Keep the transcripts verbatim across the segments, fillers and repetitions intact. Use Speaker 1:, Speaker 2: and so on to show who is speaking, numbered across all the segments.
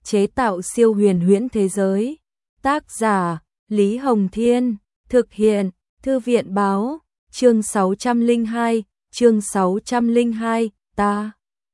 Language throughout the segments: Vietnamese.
Speaker 1: chế tạo siêu huyền huyễn thế giới. Tác giả Lý Hồng Thiên, thực hiện Thư viện Báo, chương sáu trăm lẻ hai, chương sáu trăm lẻ hai, ta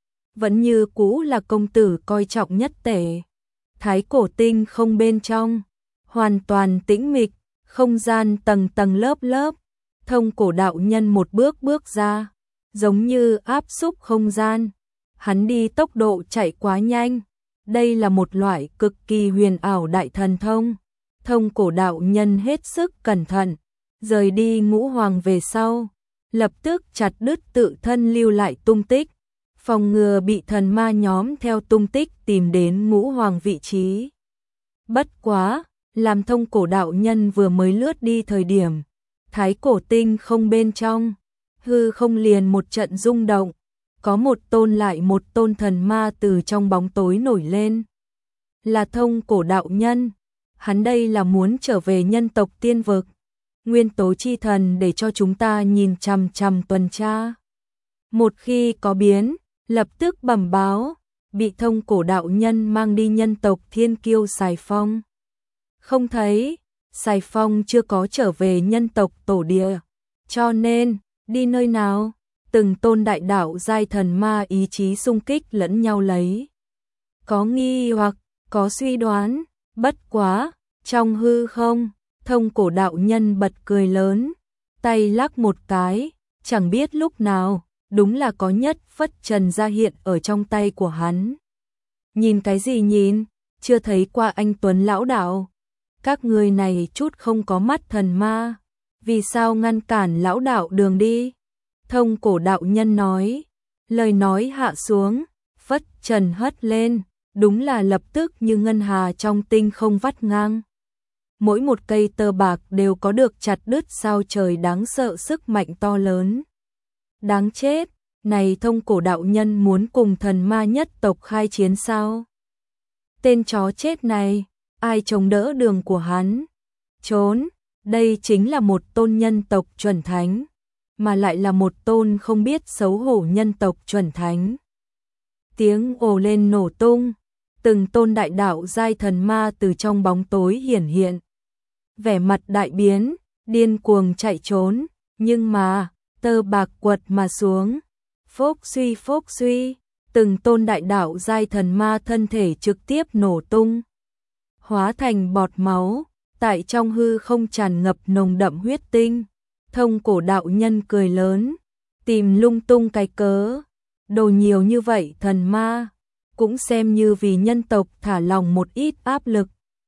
Speaker 1: vẫn như cũ là công tử coi trọng nhất tể. Thái cổ tinh không bên trong, hoàn toàn tĩnh mịch, không gian tầng tầng lớp lớp. Thông cổ đạo nhân một bước bước ra, giống như áp xúc không gian. Hắn đi tốc độ chạy quá nhanh. Đây là một loại cực kỳ huyền ảo đại thần thông. Thông cổ đạo nhân hết sức cẩn thận, rời đi ngũ hoàng về sau, lập tức chặt đứt tự thân lưu lại tung tích, phòng ngừa bị thần ma nhóm theo tung tích tìm đến ngũ hoàng vị trí. Bất quá, làm thông cổ đạo nhân vừa mới lướt đi thời điểm, thái cổ tinh không bên trong, hư không liền một trận rung động, có một tôn lại một tôn thần ma từ trong bóng tối nổi lên. Là thông cổ đạo nhân, hắn đây là muốn trở về nhân tộc tiên vực. Nguyên tố chi thần để cho chúng ta nhìn chằm chằm tuần tra. Một khi có biến, lập tức bẩm báo, bị thông cổ đạo nhân mang đi nhân tộc thiên kiêu Sài Phong. Không thấy, Sài Phong chưa có trở về nhân tộc tổ địa, cho nên, đi nơi nào, từng tôn đại đạo giai thần ma ý chí xung kích lẫn nhau lấy. Có nghi hoặc, có suy đoán, bất quá, trong hư không, thông cổ đạo nhân bật cười lớn, tay lắc một cái, chẳng biết lúc nào, đúng là có nhất phất trần ra hiện ở trong tay của hắn. Nhìn cái gì nhìn, chưa thấy qua anh Tuấn lão đạo. Các người này chút không có mắt thần ma, vì sao ngăn cản lão đạo đường đi? Thông cổ đạo nhân nói, lời nói hạ xuống, phất trần hất lên, đúng là lập tức như ngân hà trong tinh không vắt ngang. Mỗi một cây tơ bạc đều có được chặt đứt sao trời đáng sợ sức mạnh to lớn. Đáng chết, này thông cổ đạo nhân muốn cùng thần ma nhất tộc khai chiến sao? Tên chó chết này, ai chống đỡ đường của hắn? Trốn, đây chính là một tôn nhân tộc chuẩn thánh, mà lại là một tôn không biết xấu hổ nhân tộc chuẩn thánh. Tiếng ồ lên nổ tung, từng tôn đại đạo giai thần ma từ trong bóng tối hiển hiện. Vẻ mặt đại biến, điên cuồng chạy trốn, nhưng mà, tơ bạc quật mà xuống. Phốc suy phốc suy, từng tôn đại đạo giai thần ma thân thể trực tiếp nổ tung, hóa thành bọt máu, tại trong hư không tràn ngập nồng đậm huyết tinh. Thông cổ đạo nhân cười lớn, tìm lung tung cái cớ, đồ nhiều như vậy thần ma, cũng xem như vì nhân tộc thả lòng một ít áp lực.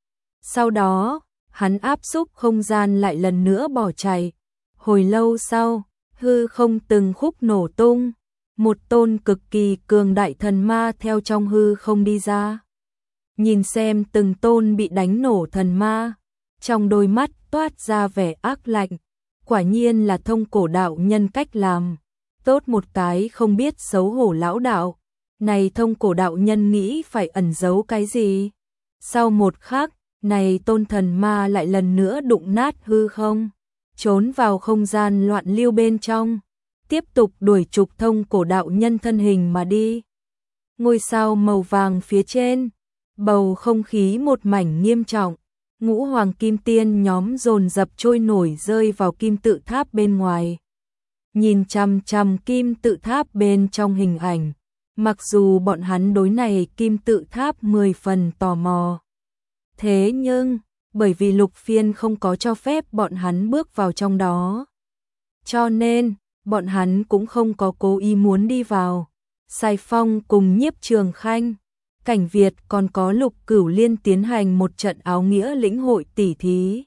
Speaker 1: Sau đó, hắn áp xúc không gian lại lần nữa bỏ chạy. Hồi lâu sau, hư không từng khúc nổ tung, một tôn cực kỳ cường đại thần ma theo trong hư không đi ra. Nhìn xem từng tôn bị đánh nổ thần ma, trong đôi mắt toát ra vẻ ác lạnh. Quả nhiên là thông cổ đạo nhân cách làm, tốt một cái không biết xấu hổ lão đạo. Này thông cổ đạo nhân nghĩ phải ẩn giấu cái gì? Sau một khắc, này tôn thần ma lại lần nữa đụng nát hư không, trốn vào không gian loạn lưu bên trong, tiếp tục đuổi trục thông cổ đạo nhân thân hình mà đi. Ngôi sao màu vàng phía trên, bầu không khí một mảnh nghiêm trọng. Ngũ hoàng kim tiên nhóm dồn dập trôi nổi rơi vào kim tự tháp bên ngoài. Nhìn chằm chằm kim tự tháp bên trong hình ảnh, mặc dù bọn hắn đối này kim tự tháp mười phần tò mò. Thế nhưng, bởi vì Lục Phiên không có cho phép bọn hắn bước vào trong đó, cho nên, bọn hắn cũng không có cố ý muốn đi vào. Sài Phong cùng Nhiếp Trường Khanh, Cảnh Việt còn có Lục Cửu Liên tiến hành một trận áo nghĩa lĩnh hội tỉ thí.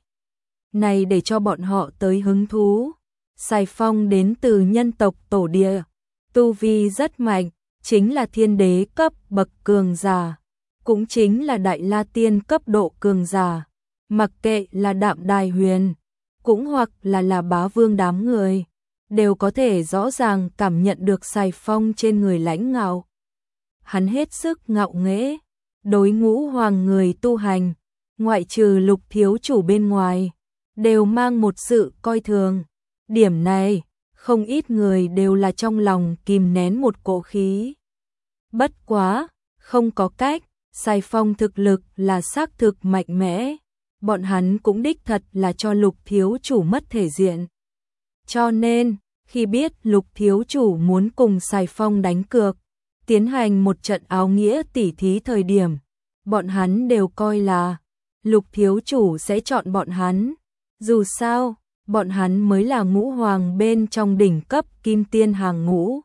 Speaker 1: Này để cho bọn họ tới hứng thú. Sài Phong đến từ nhân tộc tổ địa, tu vi rất mạnh, chính là thiên đế cấp bậc cường giả, cũng chính là đại la tiên cấp độ cường giả. Mặc kệ là Đạm Đài Huyền, cũng hoặc là là Bá Vương đám người, đều có thể rõ ràng cảm nhận được Sài Phong trên người lãnh ngạo. Hắn hết sức ngạo nghễ, đối ngũ hoàng người tu hành, ngoại trừ Lục thiếu chủ bên ngoài, đều mang một sự coi thường. Điểm này, không ít người đều là trong lòng kìm nén một cỗ khí. Bất quá, không có cách, Sài Phong thực lực là xác thực mạnh mẽ, bọn hắn cũng đích thật là cho Lục thiếu chủ mất thể diện. Cho nên, khi biết Lục thiếu chủ muốn cùng Sài Phong đánh cược, tiến hành một trận áo nghĩa tỉ thí thời điểm, bọn hắn đều coi là Lục thiếu chủ sẽ chọn bọn hắn. Dù sao, bọn hắn mới là ngũ hoàng bên trong đỉnh cấp kim tiên hàng ngũ.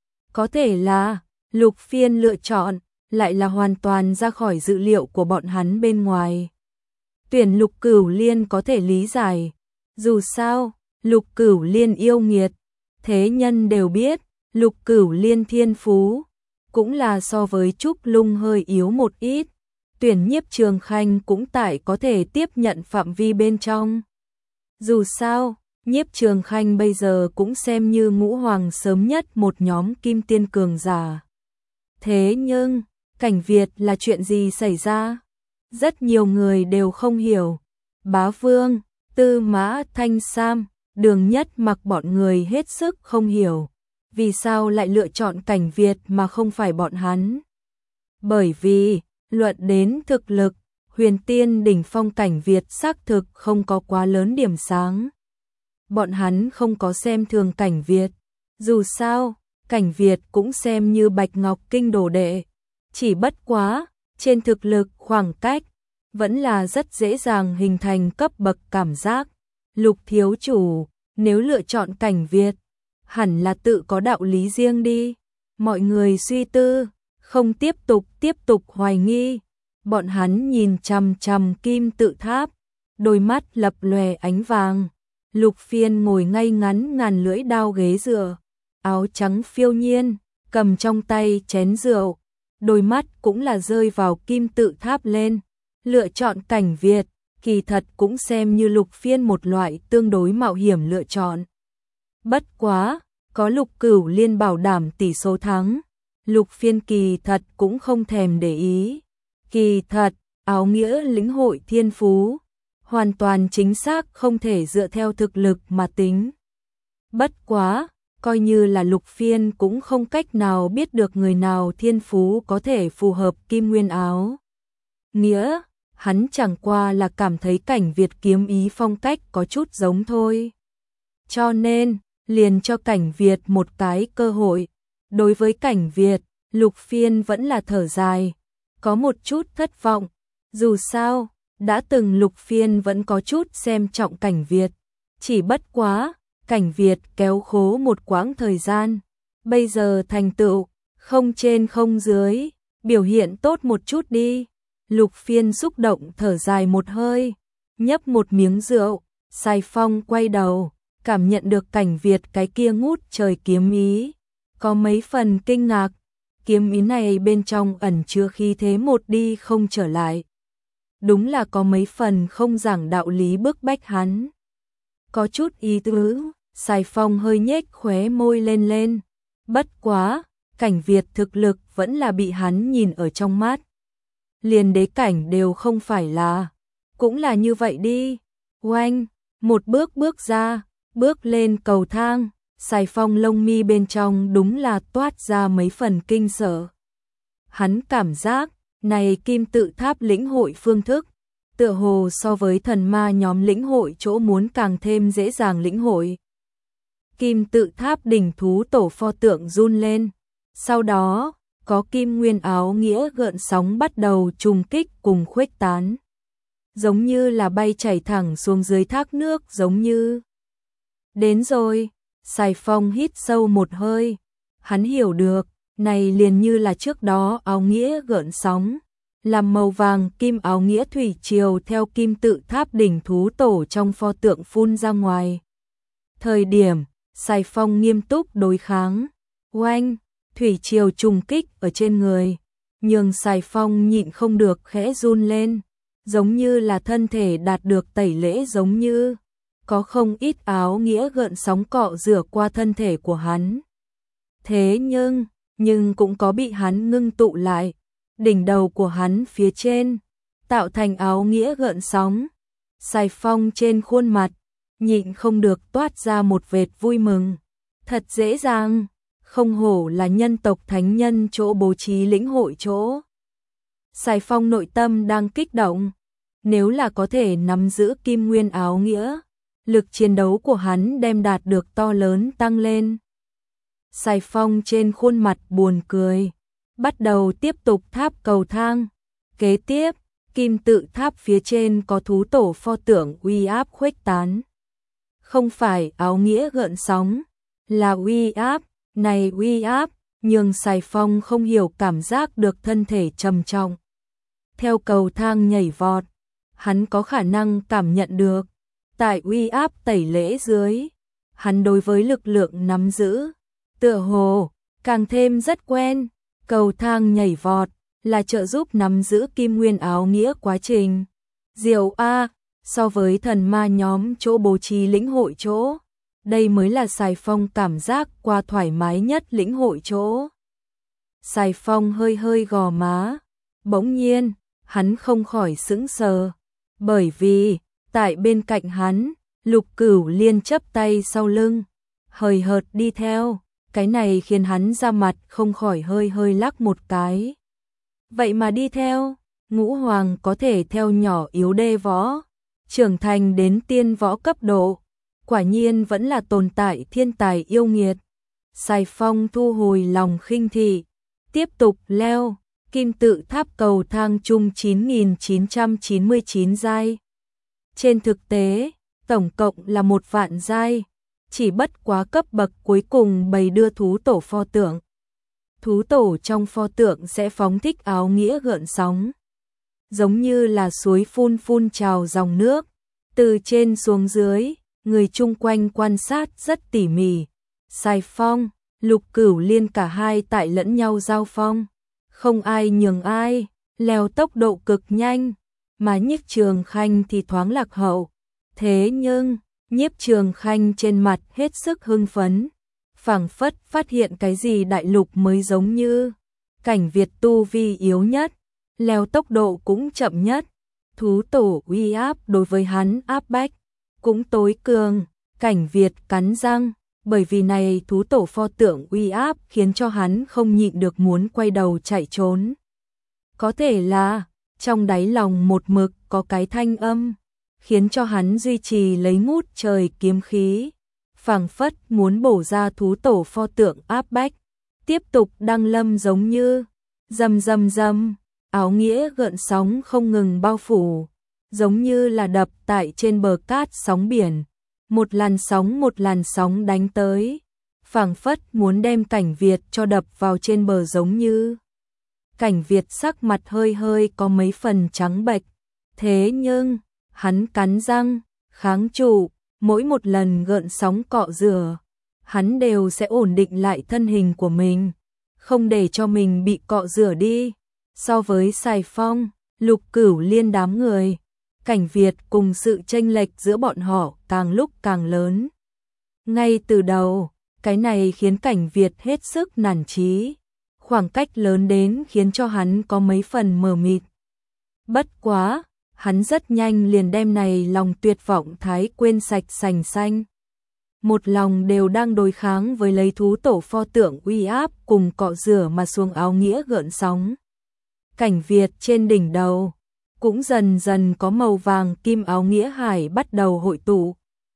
Speaker 1: Có thể là Lục Phiên lựa chọn lại là hoàn toàn ra khỏi dự liệu của bọn hắn bên ngoài. Tuyển Lục Cửu Liên có thể lý giải, dù sao, Lục Cửu Liên yêu nghiệt, thế nhân đều biết, Lục Cửu Liên thiên phú, cũng là so với Trúc Lung hơi yếu một ít, tuyển Nhiếp Trường Khanh cũng tại có thể tiếp nhận phạm vi bên trong. Dù sao, Nhiếp Trường Khanh bây giờ cũng xem như ngũ hoàng sớm nhất một nhóm kim tiên cường giả. Thế nhưng, Cảnh Việt là chuyện gì xảy ra? Rất nhiều người đều không hiểu. Bá Vương, Tư Mã Thanh Sam, Đường Nhất Mặc bọn người hết sức không hiểu. Vì sao lại lựa chọn Cảnh Việt mà không phải bọn hắn? Bởi vì, luận đến thực lực, huyền tiên đỉnh phong Cảnh Việt xác thực không có quá lớn điểm sáng. Bọn hắn không có xem thường Cảnh Việt. Dù sao, Cảnh Việt cũng xem như Bạch Ngọc Kinh đồ đệ. Chỉ bất quá, trên thực lực khoảng cách, vẫn là rất dễ dàng hình thành cấp bậc cảm giác. Lục thiếu chủ, nếu lựa chọn Cảnh Việt, hẳn là tự có đạo lý riêng đi. Mọi người suy tư, không tiếp tục tiếp tục hoài nghi. Bọn hắn nhìn chằm chằm kim tự tháp, đôi mắt lập lòe ánh vàng. Lục Phiên ngồi ngay ngắn ngàn lưỡi đao ghế dựa, áo trắng phiêu nhiên, cầm trong tay chén rượu, đôi mắt cũng là rơi vào kim tự tháp lên. Lựa chọn Cảnh Việt, kỳ thật cũng xem như Lục Phiên một loại tương đối mạo hiểm lựa chọn. Bất quá, có Lục Cửu Liên bảo đảm tỷ số thắng, Lục Phiên kỳ thật cũng không thèm để ý. Kỳ thật, áo nghĩa lĩnh hội thiên phú, hoàn toàn chính xác không thể dựa theo thực lực mà tính. Bất quá, coi như là Lục Phiên cũng không cách nào biết được người nào thiên phú có thể phù hợp kim nguyên áo nghĩa, hắn chẳng qua là cảm thấy Cảnh Việt kiếm ý phong cách có chút giống thôi. Cho nên, liền cho Cảnh Việt một cái cơ hội. Đối với Cảnh Việt, Lục Phiên vẫn là thở dài, có một chút thất vọng. Dù sao, đã từng Lục Phiên vẫn có chút xem trọng Cảnh Việt. Chỉ bất quá, Cảnh Việt kéo khố một quãng thời gian. Bây giờ thành tựu, không trên không dưới, biểu hiện tốt một chút đi. Lục Phiên xúc động thở dài một hơi, nhấp một miếng rượu. Sài Phong quay đầu, cảm nhận được Cảnh Việt cái kia ngút trời kiếm ý, có mấy phần kinh ngạc. Kiếm ý này bên trong ẩn chứa khí thế một đi không trở lại. Đúng là có mấy phần không giảng đạo lý bức bách hắn. Có chút ý tứ, Sài Phong hơi nhếch khóe môi lên lên. Bất quá, Cảnh Việt thực lực vẫn là bị hắn nhìn ở trong mắt. Liền đế cảnh đều không phải là, cũng là như vậy đi. Oanh, một bước bước ra, bước lên cầu thang, Sài Phong lông mi bên trong đúng là toát ra mấy phần kinh sợ. Hắn cảm giác, này kim tự tháp lĩnh hội phương thức, tựa hồ so với thần ma nhóm lĩnh hội chỗ muốn càng thêm dễ dàng lĩnh hội. Kim tự tháp đỉnh thú tổ pho tượng run lên, sau đó, có kim nguyên áo nghĩa gợn sóng bắt đầu trùng kích cùng khuếch tán. Giống như là bay chảy thẳng xuống dưới thác nước giống như. Đến rồi, Sài Phong hít sâu một hơi, hắn hiểu được, này liền như là trước đó áo nghĩa gợn sóng, làm màu vàng kim áo nghĩa thủy triều theo kim tự tháp đỉnh thú tổ trong pho tượng phun ra ngoài. Thời điểm, Sài Phong nghiêm túc đối kháng, oanh, thủy triều trùng kích ở trên người, nhưng Sài Phong nhịn không được khẽ run lên, giống như là thân thể đạt được tẩy lễ giống như. Có không ít áo nghĩa gợn sóng cọ rửa qua thân thể của hắn. Thế nhưng, nhưng cũng có bị hắn ngưng tụ lại, đỉnh đầu của hắn phía trên, tạo thành áo nghĩa gợn sóng. Sài Phong trên khuôn mặt, nhịn không được toát ra một vệt vui mừng. Thật dễ dàng, không hổ là nhân tộc thánh nhân chỗ bố trí lĩnh hội chỗ. Sài Phong nội tâm đang kích động, nếu là có thể nắm giữ kim nguyên áo nghĩa, lực chiến đấu của hắn đem đạt được to lớn tăng lên. Sài Phong trên khuôn mặt buồn cười, bắt đầu tiếp tục tháp cầu thang. Kế tiếp, kim tự tháp phía trên có thú tổ pho tượng uy áp khuếch tán. Không phải áo nghĩa gợn sóng, là uy áp, này uy áp, nhưng Sài Phong không hiểu cảm giác được thân thể trầm trọng. Theo cầu thang nhảy vọt, hắn có khả năng cảm nhận được, tại uy áp tẩy lễ dưới, hắn đối với lực lượng nắm giữ, tựa hồ, càng thêm rất quen. Cầu thang nhảy vọt là trợ giúp nắm giữ kim nguyên áo nghĩa quá trình. Diệu A, so với thần ma nhóm chỗ bố trí lĩnh hội chỗ, đây mới là Sài Phong cảm giác qua thoải mái nhất lĩnh hội chỗ. Sài Phong hơi hơi gò má, bỗng nhiên, hắn không khỏi sững sờ, bởi vì, tại bên cạnh hắn, Lục Cửu Liên chắp tay sau lưng, hời hợt đi theo, cái này khiến hắn ra mặt không khỏi hơi hơi lắc một cái. Vậy mà đi theo, Ngũ Hoàng có thể theo nhỏ yếu đê võ, trưởng thành đến tiên võ cấp độ, quả nhiên vẫn là tồn tại thiên tài yêu nghiệt. Sài Phong thu hồi lòng khinh thị, tiếp tục leo, kim tự tháp cầu thang chung chín nghìn chín trăm chín mươi chín giai. Trên thực tế, tổng cộng là một vạn giai, chỉ bất quá cấp bậc cuối cùng bày đưa thú tổ pho tượng. Thú tổ trong pho tượng sẽ phóng thích áo nghĩa gợn sóng, giống như là suối phun phun trào dòng nước, từ trên xuống dưới, người chung quanh quan sát rất tỉ mỉ. Sài Phong, Lục Cửu Liên cả hai tại lẫn nhau giao phong, không ai nhường ai, leo tốc độ cực nhanh, mà Nhiếp Trường Khanh thì thoáng lạc hậu. Thế nhưng, Nhiếp Trường Khanh trên mặt hết sức hưng phấn, phảng phất phát hiện cái gì đại lục mới giống như. Cảnh Việt tu vi yếu nhất, leo tốc độ cũng chậm nhất, thú tổ uy áp đối với hắn áp bách cũng tối cường. Cảnh Việt cắn răng, bởi vì này thú tổ pho tượng uy áp khiến cho hắn không nhịn được muốn quay đầu chạy trốn. Có thể là, trong đáy lòng một mực có cái thanh âm, khiến cho hắn duy trì lấy ngút trời kiếm khí, phảng phất muốn bổ ra thú tổ pho tượng áp bách, tiếp tục đăng lâm giống như, rầm rầm rầm, áo nghĩa gợn sóng không ngừng bao phủ, giống như là đập tại trên bờ cát sóng biển, một làn sóng một làn sóng đánh tới, phảng phất muốn đem Cảnh Việt cho đập vào trên bờ giống như. Cảnh Việt sắc mặt hơi hơi có mấy phần trắng bệch, thế nhưng, hắn cắn răng, kháng trụ, mỗi một lần gợn sóng cọ rửa, hắn đều sẽ ổn định lại thân hình của mình, không để cho mình bị cọ rửa đi. So với Sài Phong, Lục Cửu Liên đám người, Cảnh Việt cùng sự chênh lệch giữa bọn họ càng lúc càng lớn. Ngay từ đầu, cái này khiến Cảnh Việt hết sức nản chí, khoảng cách lớn đến khiến cho hắn có mấy phần mờ mịt. Bất quá, hắn rất nhanh liền đem này lòng tuyệt vọng thái quên sạch sành xanh. Một lòng đều đang đối kháng với lấy thú tổ pho tượng uy áp cùng cọ rửa mà xuông áo nghĩa gợn sóng. Cảnh Việt trên đỉnh đầu, cũng dần dần có màu vàng kim áo nghĩa hải bắt đầu hội tụ.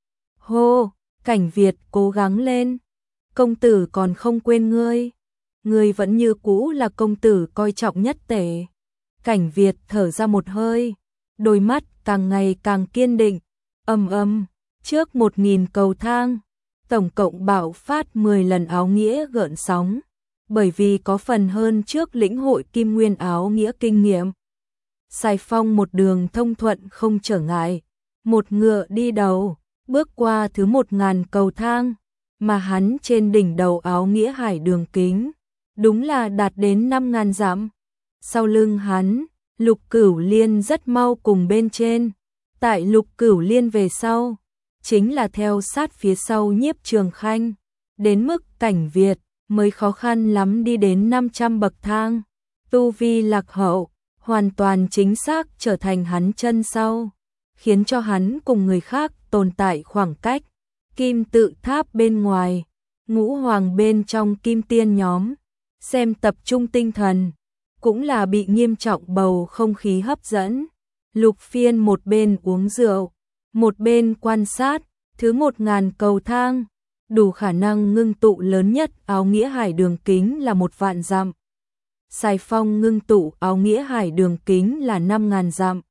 Speaker 1: Hô, Cảnh Việt cố gắng lên, công tử còn không quên ngươi, ngươi vẫn như cũ là công tử coi trọng nhất tể. Cảnh Việt thở ra một hơi, đôi mắt càng ngày càng kiên định, ầm ầm, trước một nghìn cầu thang, tổng cộng bạo phát mười lần áo nghĩa gợn sóng, bởi vì có phần hơn trước lĩnh hội kim nguyên áo nghĩa kinh nghiệm. Sài Phong một đường thông thuận không trở ngại, một ngựa đi đầu, bước qua thứ một ngàn cầu thang, mà hắn trên đỉnh đầu áo nghĩa hải đường kính, đúng là đạt đến năm ngàn dặm. Sau lưng hắn, Lục Cửu Liên rất mau cùng bên trên, tại Lục Cửu Liên về sau, chính là theo sát phía sau Nhiếp Trường Khanh, đến mức Cảnh Việt mới khó khăn lắm đi đến năm trăm bậc thang, tu vi lạc hậu, hoàn toàn chính xác trở thành hắn chân sau, khiến cho hắn cùng người khác tồn tại khoảng cách. Kim tự tháp bên ngoài, Ngũ Hoàng bên trong Kim Tiên nhóm, xem tập trung tinh thần, cũng là bị nghiêm trọng bầu không khí hấp dẫn. Lục Phiên một bên uống rượu, một bên quan sát, thứ một ngàn cầu thang, đủ khả năng ngưng tụ lớn nhất áo nghĩa hải đường kính là một vạn dặm. Sài Phong ngưng tụ áo nghĩa hải đường kính là năm ngàn dặm.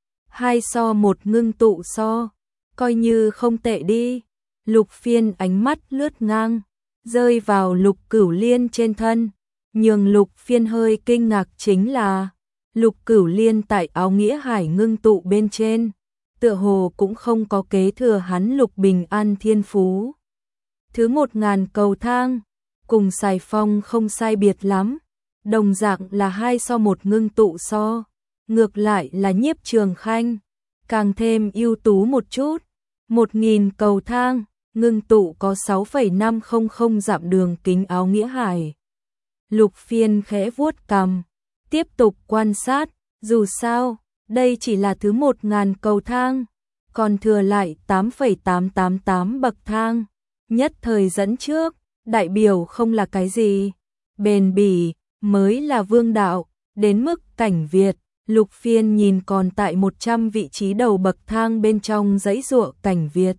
Speaker 1: Hai so một ngưng tụ so, coi như không tệ đi. Lục Phiên ánh mắt lướt ngang, rơi vào Lục Cửu Liên trên thân. Nhường Lục Phiên hơi kinh ngạc chính là Lục Cửu Liên tại áo nghĩa hải ngưng tụ bên trên, tựa hồ cũng không có kế thừa hắn Lục Bình An thiên phú. Thứ một ngàn cầu thang, cùng Sài Phong không sai biệt lắm, đồng dạng là hai so một ngưng tụ so, ngược lại là Nhiếp Trường Khanh, càng thêm ưu tú một chút. Một nghìn cầu thang, ngưng tụ có sáu phẩy năm không không dặm đường kính áo nghĩa hải. Lục Phiên khẽ vuốt cằm, tiếp tục quan sát, dù sao, đây chỉ là thứ một ngàn cầu thang, còn thừa lại tám phẩy tám tám tám bậc thang, nhất thời dẫn trước, đại biểu không là cái gì, bền bỉ mới là vương đạo. Đến mức cảnh Việt, Lục Phiên nhìn còn tại một trăm vị trí đầu bậc thang bên trong dãy giụa cảnh Việt.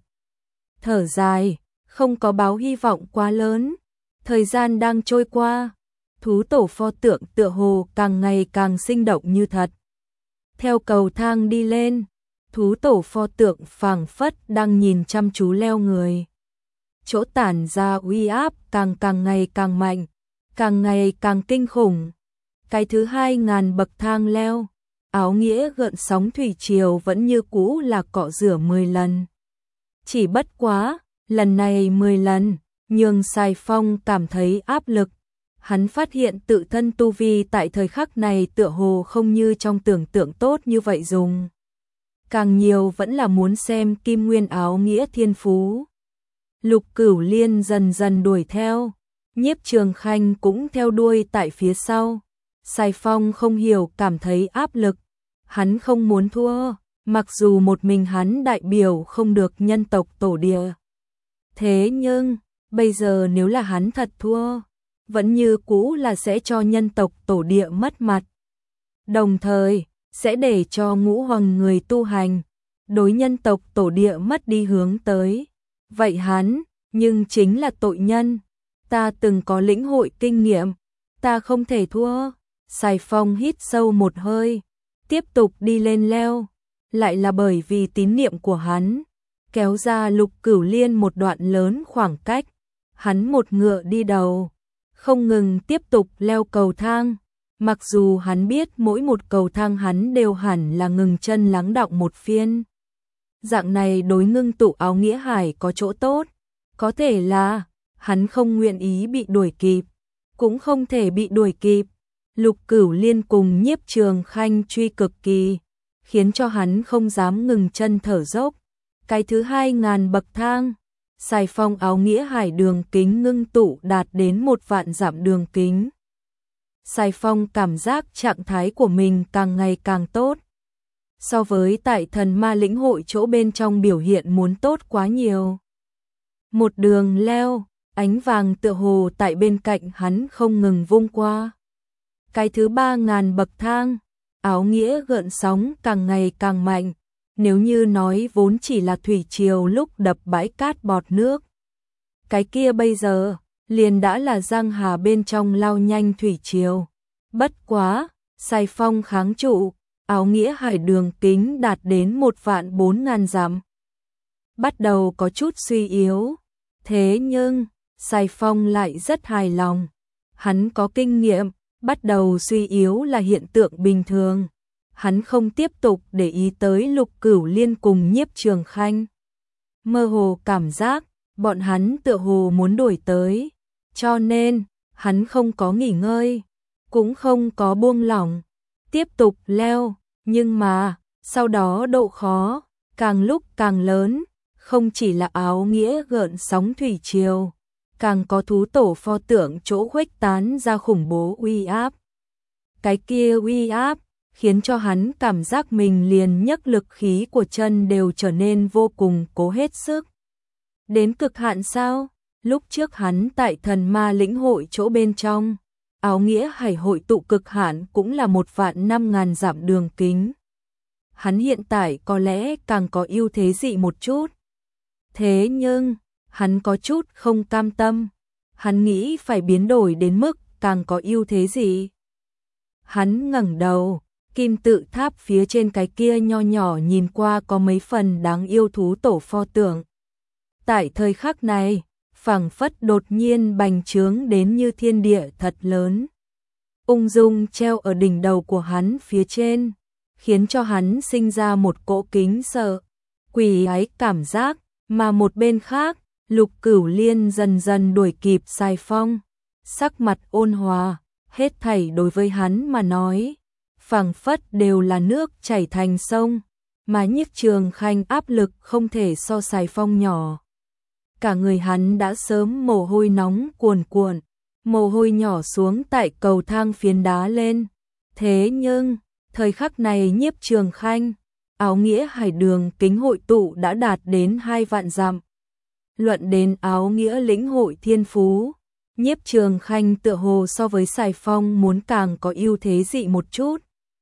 Speaker 1: Thở dài, không có báo hy vọng quá lớn, thời gian đang trôi qua, thú tổ pho tượng tựa hồ càng ngày càng sinh động như thật. Theo cầu thang đi lên, thú tổ pho tượng phảng phất đang nhìn chăm chú leo người. Chỗ tản ra uy áp càng càng ngày càng mạnh, càng ngày càng kinh khủng. Cái thứ hai ngàn bậc thang leo, áo nghĩa gợn sóng thủy triều vẫn như cũ là cọ rửa mười lần. Chỉ bất quá, lần này mười lần, nhường Sài Phong cảm thấy áp lực. Hắn phát hiện tự thân tu vi tại thời khắc này tựa hồ không như trong tưởng tượng tốt như vậy dùng. Càng nhiều vẫn là muốn xem kim nguyên áo nghĩa thiên phú. Lục Cửu Liên dần dần đuổi theo, Nhiếp Trường Khanh cũng theo đuôi tại phía sau. Sài Phong không hiểu cảm thấy áp lực, hắn không muốn thua, mặc dù một mình hắn đại biểu không được nhân tộc tổ địa. Thế nhưng, bây giờ nếu là hắn thật thua, vẫn như cũ là sẽ cho nhân tộc tổ địa mất mặt. Đồng thời, sẽ để cho ngũ hoàng người tu hành, đối nhân tộc tổ địa mất đi hướng tới. Vậy hắn, nhưng chính là tội nhân. Ta từng có lĩnh hội kinh nghiệm, ta không thể thua. Sài Phong hít sâu một hơi, tiếp tục đi lên leo. Lại là bởi vì tín niệm của hắn, kéo ra Lục Cửu Liên một đoạn lớn khoảng cách. Hắn một ngựa đi đầu, không ngừng tiếp tục leo cầu thang. Mặc dù hắn biết mỗi một cầu thang hắn đều hẳn là ngừng chân lắng đọng một phiên. Dạng này đối ngưng tụ áo nghĩa hải có chỗ tốt. Có thể là hắn không nguyện ý bị đuổi kịp, cũng không thể bị đuổi kịp. Lục Cửu Liên cùng Nhiếp Trường Khanh truy cực kỳ, khiến cho hắn không dám ngừng chân thở dốc. Cái thứ hai ngàn bậc thang, Sài Phong áo nghĩa hải đường kính ngưng tụ đạt đến một vạn dặm đường kính. Sài Phong cảm giác trạng thái của mình càng ngày càng tốt. So với tại thần ma lĩnh hội chỗ bên trong biểu hiện muốn tốt quá nhiều. Một đường leo, ánh vàng tựa hồ tại bên cạnh hắn không ngừng vung qua. Cái thứ ba ngàn bậc thang, áo nghĩa gợn sóng càng ngày càng mạnh. Nếu như nói vốn chỉ là thủy triều lúc đập bãi cát bọt nước, cái kia bây giờ liền đã là giang hà bên trong lao nhanh thủy triều. Bất quá, Sài Phong kháng trụ, áo nghĩa hải đường kính đạt đến một vạn bốn ngàn dặm. Bắt đầu có chút suy yếu, thế nhưng Sài Phong lại rất hài lòng. Hắn có kinh nghiệm, bắt đầu suy yếu là hiện tượng bình thường. Hắn không tiếp tục để ý tới Lục Cửu Liên cùng Nhiếp Trường Khanh. Mơ hồ cảm giác, bọn hắn tựa hồ muốn đuổi tới, cho nên, hắn không có nghỉ ngơi, cũng không có buông lỏng, tiếp tục leo, nhưng mà, sau đó độ khó, càng lúc càng lớn, không chỉ là áo nghĩa gợn sóng thủy triều, càng có thú tổ pho tượng chỗ khuếch tán ra khủng bố uy áp. Cái kia uy áp, khiến cho hắn cảm giác mình liền nhấc lực khí của chân đều trở nên vô cùng cố hết sức. Đến cực hạn sao? Lúc trước hắn tại thần ma lĩnh hội chỗ bên trong, áo nghĩa hải hội tụ cực hạn cũng là một vạn năm ngàn dặm đường kính. Hắn hiện tại có lẽ càng có ưu thế dị một chút. Thế nhưng, hắn có chút không cam tâm. Hắn nghĩ phải biến đổi đến mức càng có ưu thế gì. Hắn ngẩng đầu, kim tự tháp phía trên cái kia nho nhỏ nhìn qua có mấy phần đáng yêu thú tổ pho tượng. Tại thời khắc này, phảng phất đột nhiên bành trướng đến như thiên địa thật lớn. Ung dung treo ở đỉnh đầu của hắn phía trên, khiến cho hắn sinh ra một cỗ kính sợ, quỳ ái cảm giác, mà một bên khác, Lục Cửu Liên dần dần đuổi kịp Sài Phong, sắc mặt ôn hòa, hết thảy đối với hắn mà nói, phảng phất đều là nước chảy thành sông, mà Nhiếp Trường Khanh áp lực không thể so Sài Phong nhỏ. Cả người hắn đã sớm mồ hôi nóng cuồn cuộn, mồ hôi nhỏ xuống tại cầu thang phiến đá lên. Thế nhưng, thời khắc này Nhiếp Trường Khanh, áo nghĩa hải đường kính hội tụ đã đạt đến hai vạn dặm. Luận đến áo nghĩa lĩnh hội thiên phú, Nhiếp Trường Khanh tựa hồ so với Sài Phong muốn càng có ưu thế dị một chút.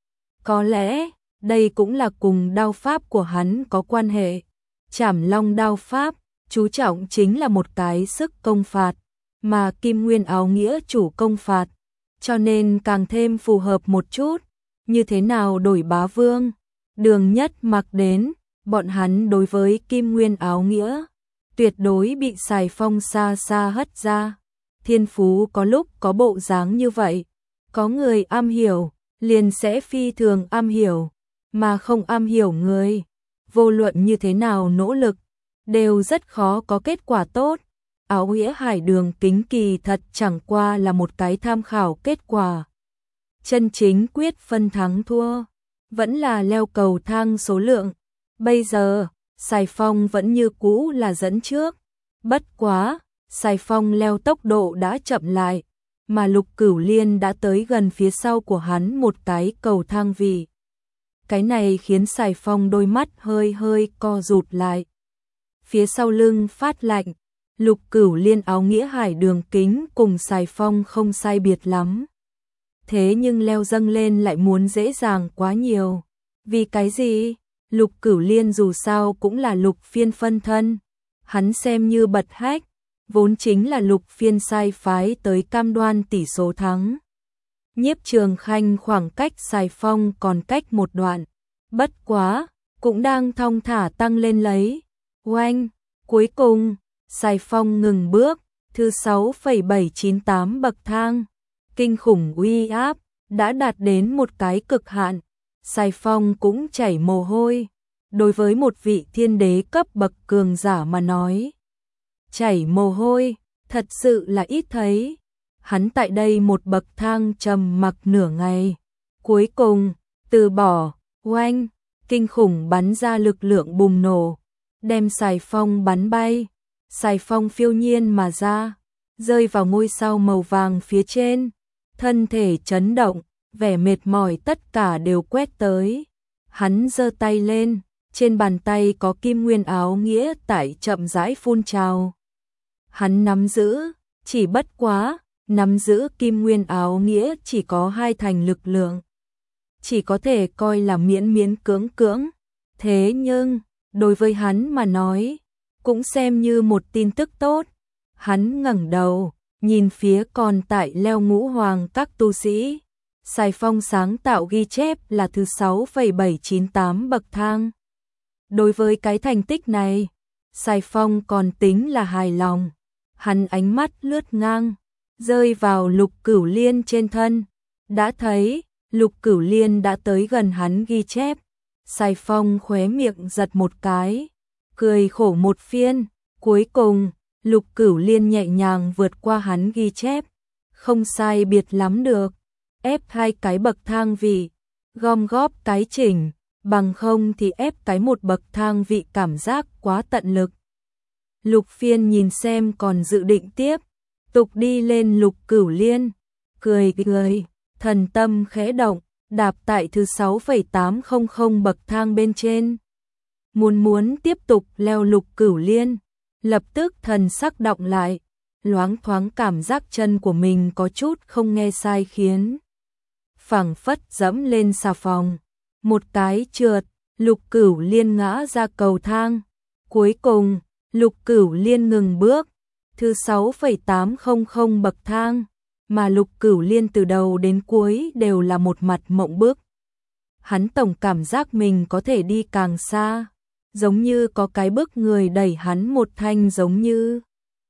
Speaker 1: Có lẽ, đây cũng là cùng đao pháp của hắn có quan hệ. Trảm Long đao pháp, chú trọng chính là một cái sức công phạt, mà Kim Nguyên áo nghĩa chủ công phạt, cho nên càng thêm phù hợp một chút. Như thế nào đổi bá vương, Đường Nhất Mặc đến, bọn hắn đối với Kim Nguyên áo nghĩa, tuyệt đối bị Sài Phong xa xa hất ra. Thiên phú có lúc có bộ dáng như vậy, có người am hiểu, liền sẽ phi thường am hiểu, mà không am hiểu người, vô luận như thế nào nỗ lực, đều rất khó có kết quả tốt. Áo nghĩa hải đường kính kỳ thật chẳng qua là một cái tham khảo kết quả. Chân chính quyết phân thắng thua, vẫn là leo cầu thang số lượng. Bây giờ, Sài Phong vẫn như cũ là dẫn trước. Bất quá, Sài Phong leo tốc độ đã chậm lại, mà Lục Cửu Liên đã tới gần phía sau của hắn một cái cầu thang vị. Cái này khiến Sài Phong đôi mắt hơi hơi co rụt lại. Phía sau lưng phát lạnh, Lục Cửu Liên áo nghĩa hải đường kính cùng Sài Phong không sai biệt lắm. Thế nhưng leo dâng lên lại muốn dễ dàng quá nhiều. Vì cái gì? Lục Cửu Liên dù sao cũng là Lục Phiên phân thân. Hắn xem như bật hách, vốn chính là Lục Phiên sai phái tới cam đoan tỷ số thắng. Nhiếp Trường Khanh khoảng cách Sài Phong còn cách một đoạn. Bất quá, cũng đang thong thả tăng lên lấy. Oanh, cuối cùng, Sài Phong ngừng bước, thứ sáu phẩy bảy chín tám bậc thang. Kinh khủng uy áp, đã đạt đến một cái cực hạn. Sài Phong cũng chảy mồ hôi. Đối với một vị thiên đế cấp bậc cường giả mà nói, chảy mồ hôi, thật sự là ít thấy. Hắn tại đây một bậc thang trầm mặc nửa ngày. Cuối cùng, từ bỏ, oanh, kinh khủng bắn ra lực lượng bùng nổ, đem Sài Phong bắn bay. Sài Phong phiêu nhiên mà ra, rơi vào ngôi sao màu vàng phía trên. Thân thể chấn động, vẻ mệt mỏi tất cả đều quét tới. Hắn giơ tay lên, trên bàn tay có Kim Nguyên áo nghĩa tại chậm rãi phun trào. Hắn nắm giữ, chỉ bất quá, nắm giữ Kim Nguyên áo nghĩa chỉ có hai thành lực lượng. Chỉ có thể coi là miễn miễn cưỡng cưỡng. Thế nhưng, đối với hắn mà nói, cũng xem như một tin tức tốt. Hắn ngẩng đầu, nhìn phía còn tại leo ngũ hoàng các tu sĩ. Sài Phong sáng tạo ghi chép là thứ sáu phẩy bảy chín tám bậc thang. Đối với cái thành tích này, Sài Phong còn tính là hài lòng. Hắn ánh mắt lướt ngang, rơi vào Lục Cửu Liên trên thân. Đã thấy, Lục Cửu Liên đã tới gần hắn ghi chép. Sài Phong khóe miệng giật một cái, cười khổ một phiên. Cuối cùng, Lục Cửu Liên nhẹ nhàng vượt qua hắn ghi chép. Không sai biệt lắm được. Ép hai cái bậc thang vị, gom góp cái chỉnh, bằng không thì ép cái một bậc thang vị cảm giác quá tận lực. Lục Phiên nhìn xem còn dự định tiếp, tục đi lên Lục Cửu Liên, cười cười, thần tâm khẽ động, đạp tại thứ sáu phẩy tám không không bậc thang bên trên. Muốn muốn tiếp tục leo Lục Cửu Liên, lập tức thần sắc động lại, loáng thoáng cảm giác chân của mình có chút không nghe sai khiến. Phảng phất dẫm lên xà phòng, một cái trượt, Lục Cửu Liên ngã ra cầu thang. Cuối cùng, Lục Cửu Liên ngừng bước, thứ sáu phẩy tám không không bậc thang, mà Lục Cửu Liên từ đầu đến cuối đều là một mặt mộng bức. Hắn tổng cảm giác mình có thể đi càng xa, giống như có cái bức người đẩy hắn một thanh giống như.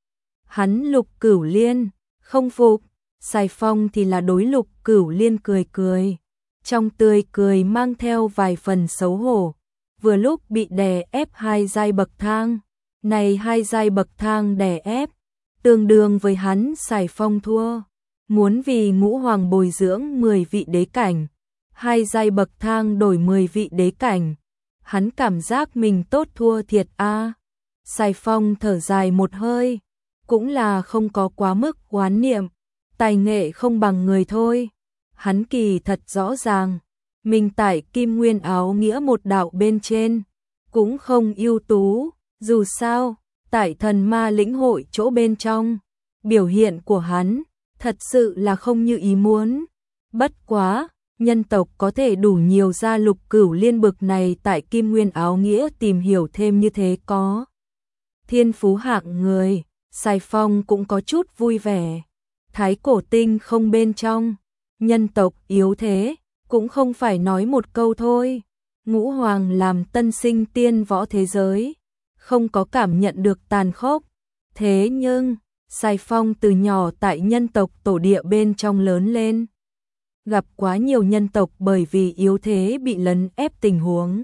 Speaker 1: Hắn Lục Cửu Liên, không phục, Sài Phong thì là đối Lục Cửu Liên cười cười, trong tươi cười mang theo vài phần xấu hổ, vừa lúc bị đè ép hai giai bậc thang, này hai giai bậc thang đè ép, tương đương với hắn Sài Phong thua, muốn vì ngũ hoàng bồi dưỡng mười vị đế cảnh, hai giai bậc thang đổi mười vị đế cảnh, hắn cảm giác mình tốt thua thiệt a. À. Sài Phong thở dài một hơi, cũng là không có quá mức oán niệm, tài nghệ không bằng người thôi. Hắn kỳ thật rõ ràng, mình tại Kim Nguyên áo nghĩa một đạo bên trên, cũng không ưu tú, dù sao, tại thần ma lĩnh hội chỗ bên trong, biểu hiện của hắn, thật sự là không như ý muốn. Bất quá, nhân tộc có thể đủ nhiều ra Lục Cửu Liên bực này tại Kim Nguyên áo nghĩa tìm hiểu thêm như thế có. Thiên phú hạng người, Sài Phong cũng có chút vui vẻ. Thái cổ tinh không bên trong, nhân tộc yếu thế, cũng không phải nói một câu thôi. Ngũ Hoàng làm tân sinh tiên võ thế giới, không có cảm nhận được tàn khốc. Thế nhưng, Sài Phong từ nhỏ tại nhân tộc tổ địa bên trong lớn lên, gặp quá nhiều nhân tộc bởi vì yếu thế bị lấn ép tình huống.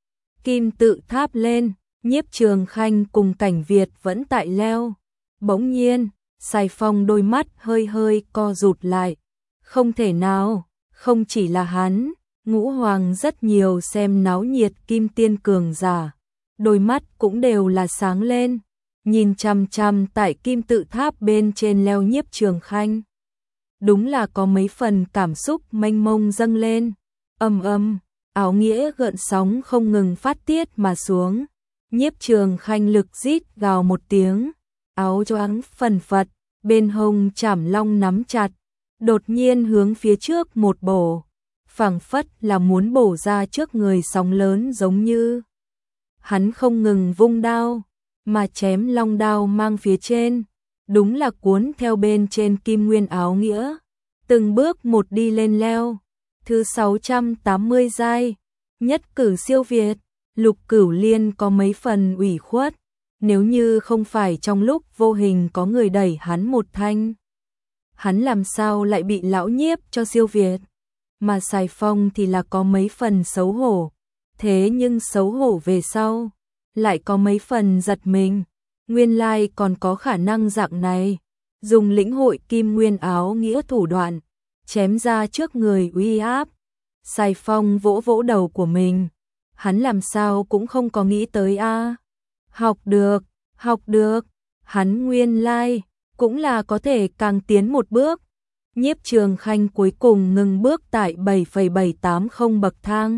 Speaker 1: Kim tự tháp lên, Nhiếp Trường Khanh cùng Cảnh Việt vẫn tại leo. Bỗng nhiên, Sài Phong đôi mắt hơi hơi co rụt lại. Không thể nào, không chỉ là hắn, Ngũ Hoàng rất nhiều xem náo nhiệt kim tiên cường giả, đôi mắt cũng đều là sáng lên, nhìn chằm chằm tại kim tự tháp bên trên leo Nhiếp Trường Khanh. Đúng là có mấy phần cảm xúc mênh mông dâng lên, ầm ầm, áo nghĩa gợn sóng không ngừng phát tiết mà xuống. Nhiếp Trường Khanh lực rít gào một tiếng, áo choàng phần phật, bên hông chảm long nắm chặt, đột nhiên hướng phía trước một bổ, phảng phất là muốn bổ ra trước người sóng lớn giống như. Hắn không ngừng vung đao, mà chém long đao mang phía trên, đúng là cuốn theo bên trên kim nguyên áo nghĩa, từng bước một đi lên leo. Thứ sáu trăm tám mươi giai, nhất cử siêu việt. Lục Cửu Liên có mấy phần ủy khuất, nếu như không phải trong lúc vô hình có người đẩy hắn một thanh, hắn làm sao lại bị lão Nhiếp cho siêu việt. Mà Sài Phong thì là có mấy phần xấu hổ, thế nhưng xấu hổ về sau, lại có mấy phần giật mình, nguyên lai còn có khả năng dạng này, dùng lĩnh hội kim nguyên áo nghĩa thủ đoạn, chém ra trước người uy áp. Sài Phong vỗ vỗ đầu của mình, hắn làm sao cũng không có nghĩ tới a. À. Học được, học được, hắn nguyên lai cũng là có thể càng tiến một bước. Nhiếp Trường Khanh cuối cùng ngừng bước tại bảy phẩy bảy tám không bậc thang.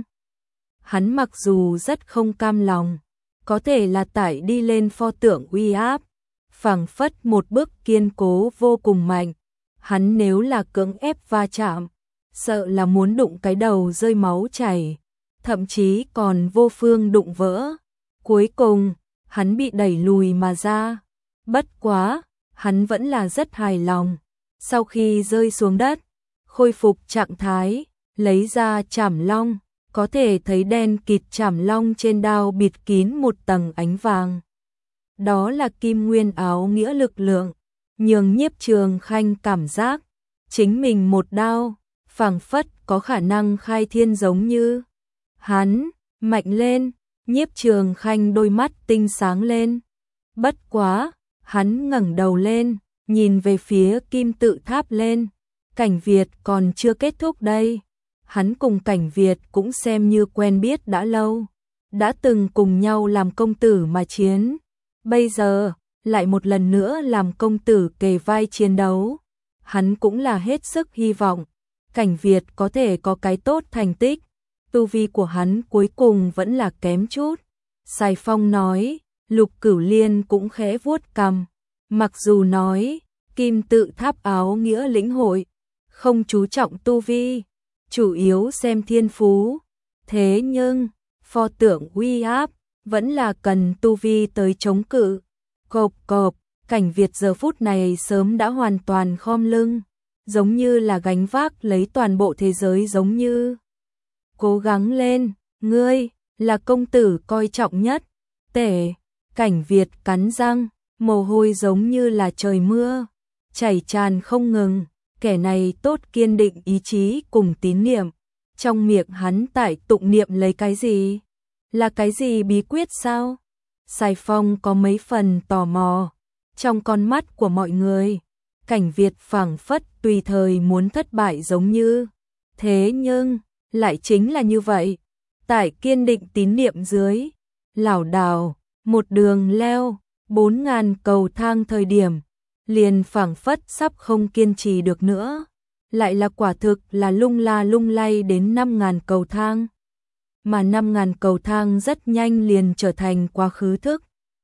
Speaker 1: Hắn mặc dù rất không cam lòng, có thể là tại đi lên pho tượng uy áp, phảng phất một bước kiên cố vô cùng mạnh. Hắn nếu là cưỡng ép va chạm, sợ là muốn đụng cái đầu rơi máu chảy, thậm chí còn vô phương đụng vỡ. Cuối cùng, hắn bị đẩy lùi mà ra. Bất quá, hắn vẫn là rất hài lòng. Sau khi rơi xuống đất, khôi phục trạng thái, lấy ra chảm long, có thể thấy đen kịt chảm long trên đao bịt kín một tầng ánh vàng. Đó là kim nguyên áo nghĩa lực lượng, nhường Nhiếp Trường Khanh cảm giác chính mình một đao, phảng phất có khả năng khai thiên giống như. Hắn, mạnh lên, Nhiếp Trường Khanh đôi mắt tinh sáng lên. Bất quá, hắn ngẩng đầu lên, nhìn về phía kim tự tháp lên. Cảnh Việt còn chưa kết thúc đây. Hắn cùng Cảnh Việt cũng xem như quen biết đã lâu, đã từng cùng nhau làm công tử mà chiến. Bây giờ, lại một lần nữa làm công tử kề vai chiến đấu. Hắn cũng là hết sức hy vọng Cảnh Việt có thể có cái tốt thành tích. Tu vi của hắn cuối cùng vẫn là kém chút. Sài Phong nói, Lục Cửu Liên cũng khẽ vuốt cằm. Mặc dù nói, kim tự tháp áo nghĩa lĩnh hội, không chú trọng tu vi, chủ yếu xem thiên phú, thế nhưng, pho tượng uy áp, vẫn là cần tu vi tới chống cự. Cộp cộp, Cảnh Việt giờ phút này sớm đã hoàn toàn khom lưng, giống như là gánh vác lấy toàn bộ thế giới giống như. Cố gắng lên, ngươi, là công tử coi trọng nhất. Tể, Cảnh Việt cắn răng, mồ hôi giống như là trời mưa, chảy tràn không ngừng, kẻ này tốt kiên định ý chí cùng tín niệm. Trong miệng hắn tại tụng niệm lấy cái gì? Là cái gì bí quyết sao? Sài Phong có mấy phần tò mò. Trong con mắt của mọi người, Cảnh Việt phảng phất tùy thời muốn thất bại giống như. Thế nhưng, lại chính là như vậy. Tại kiên định tín niệm dưới, lảo đảo, một đường leo, bốn ngàn cầu thang thời điểm, liền phảng phất sắp không kiên trì được nữa. Lại là quả thực là lung la lung lay đến năm ngàn cầu thang. Mà năm ngàn cầu thang rất nhanh liền trở thành quá khứ thức.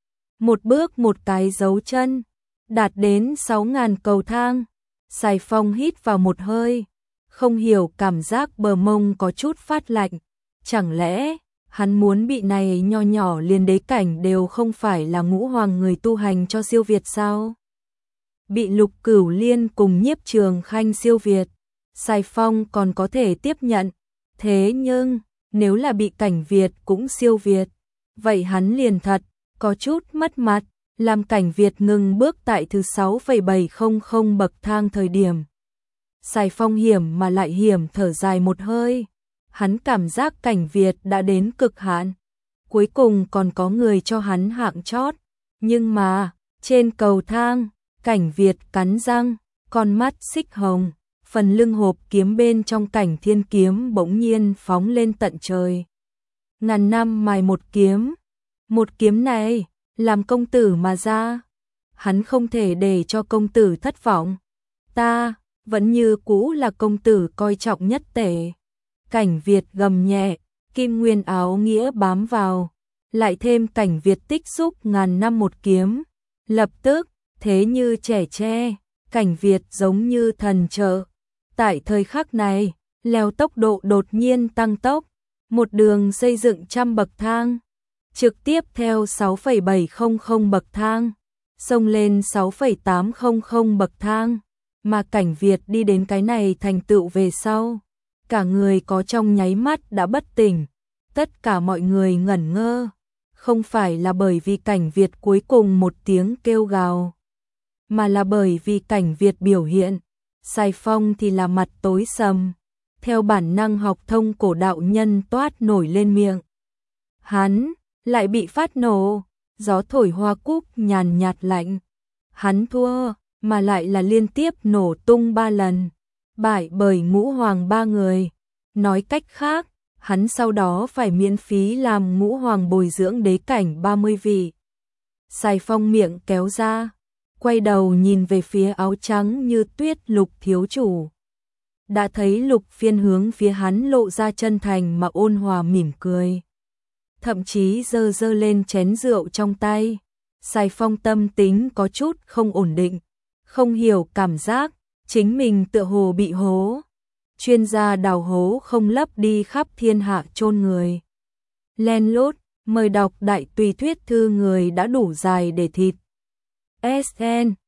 Speaker 1: Một bước một cái dấu chân, đạt đến sáu ngàn cầu thang. Sài Phong hít vào một hơi, không hiểu cảm giác bờ mông có chút phát lạnh. Chẳng lẽ, hắn muốn bị này nho nhỏ liền đế cảnh đều không phải là ngũ hoàng người tu hành cho siêu việt sao? Bị Lục Cửu Liên cùng Nhiếp Trường Khanh siêu việt, Sài Phong còn có thể tiếp nhận. Thế nhưng, nếu là bị Cảnh Việt cũng siêu việt, vậy hắn liền thật, có chút mất mặt, làm Cảnh Việt ngừng bước tại thứ sáu phẩy bảy không không bậc thang thời điểm. Sài Phong hiểm mà lại hiểm thở dài một hơi, hắn cảm giác Cảnh Việt đã đến cực hạn, cuối cùng còn có người cho hắn hạng chót, nhưng mà, trên cầu thang, Cảnh Việt cắn răng, con mắt xích hồng, phần lưng hộp kiếm bên trong Cảnh Thiên kiếm bỗng nhiên phóng lên tận trời. Ngàn năm mài một kiếm, một kiếm này, làm công tử mà ra. Hắn không thể để cho công tử thất vọng. Ta, vẫn như cũ là công tử coi trọng nhất tể. Cảnh Việt gầm nhẹ, kim nguyên áo nghĩa bám vào, lại thêm Cảnh Việt tích xúc ngàn năm một kiếm. Lập tức, thế như trẻ tre, Cảnh Việt giống như thần trợ. Tại thời khắc này, leo tốc độ đột nhiên tăng tốc, một đường xây dựng trăm bậc thang, trực tiếp theo sáu phẩy bảy không không bậc thang, xông lên sáu phẩy tám không không bậc thang, mà Cảnh Việt đi đến cái này thành tựu về sau. Cả người có trong nháy mắt đã bất tỉnh, tất cả mọi người ngẩn ngơ, không phải là bởi vì Cảnh Việt cuối cùng một tiếng kêu gào, mà là bởi vì Cảnh Việt biểu hiện. Sài Phong thì là mặt tối sầm, theo bản năng học thông cổ đạo nhân toát nổi lên miệng. Hắn lại bị phát nổ, gió thổi hoa cúc nhàn nhạt lạnh. Hắn thua, mà lại là liên tiếp nổ tung ba lần, bại bởi ngũ hoàng ba người. Nói cách khác, hắn sau đó phải miễn phí làm ngũ hoàng bồi dưỡng đế cảnh ba mươi vị. Sài Phong miệng kéo ra, quay đầu nhìn về phía áo trắng như tuyết Lục thiếu chủ. Đã thấy Lục Phiên hướng phía hắn lộ ra chân thành mà ôn hòa mỉm cười. Thậm chí giơ giơ lên chén rượu trong tay. Sài Phong tâm tính có chút không ổn định, không hiểu cảm giác chính mình tựa hồ bị hố. Chuyên gia đào hố không lấp đi khắp thiên hạ chôn người. Len lút, mời đọc đại tùy thuyết thư người đã đủ dài để thịt. ét en